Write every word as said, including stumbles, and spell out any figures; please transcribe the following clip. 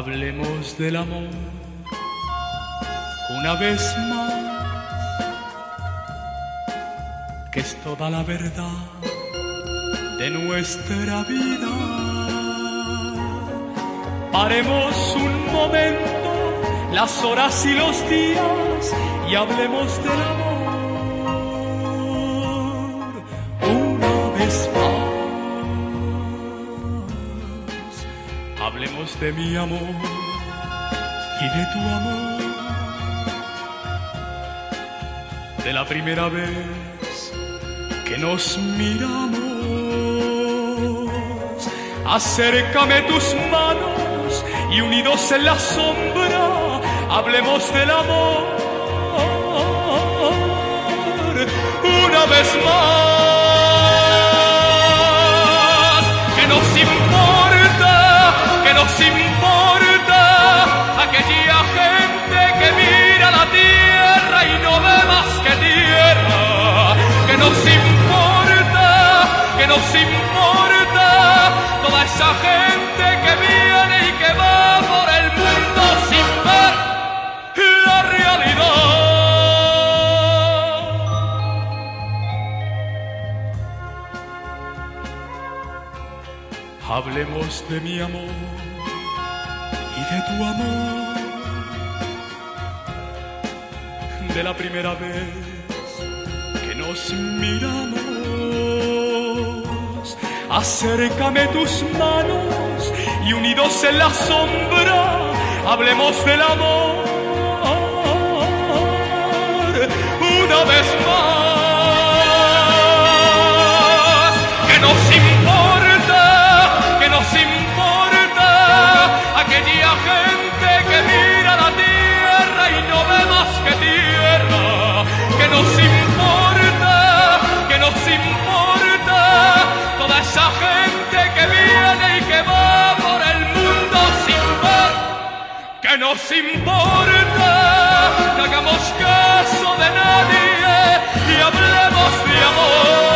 Hablemos del amor una vez más, que es toda la verdad de nuestra vida. Paremos un momento las horas y los días y hablemos del amor una vez más. Hablemos de mi amor y de tu amor, de la primera vez que nos miramos. Acércame tus manos y unidos en la sombra hablemos del amor una vez más. Que nos importa, que nos importa aquella gente que mira la tierra y no ve más que tierra. Que nos importa, que nos importa toda esa gente que viene y que va por el mundo sin ver la realidad. Hablemos de mi amor y de tu amor, de la primera vez que nos miramos. Acércame tus manos y unidos en la sombra hablemos del amor una vez más. Que nos importa, que nos importa aquella gente que mira la tierra y no ve más que tierra. Que nos importa, que nos importa toda esa gente que viene y que va por el mundo sin ver. Que nos importa, no hagamos caso de nadie y hablemos de amor.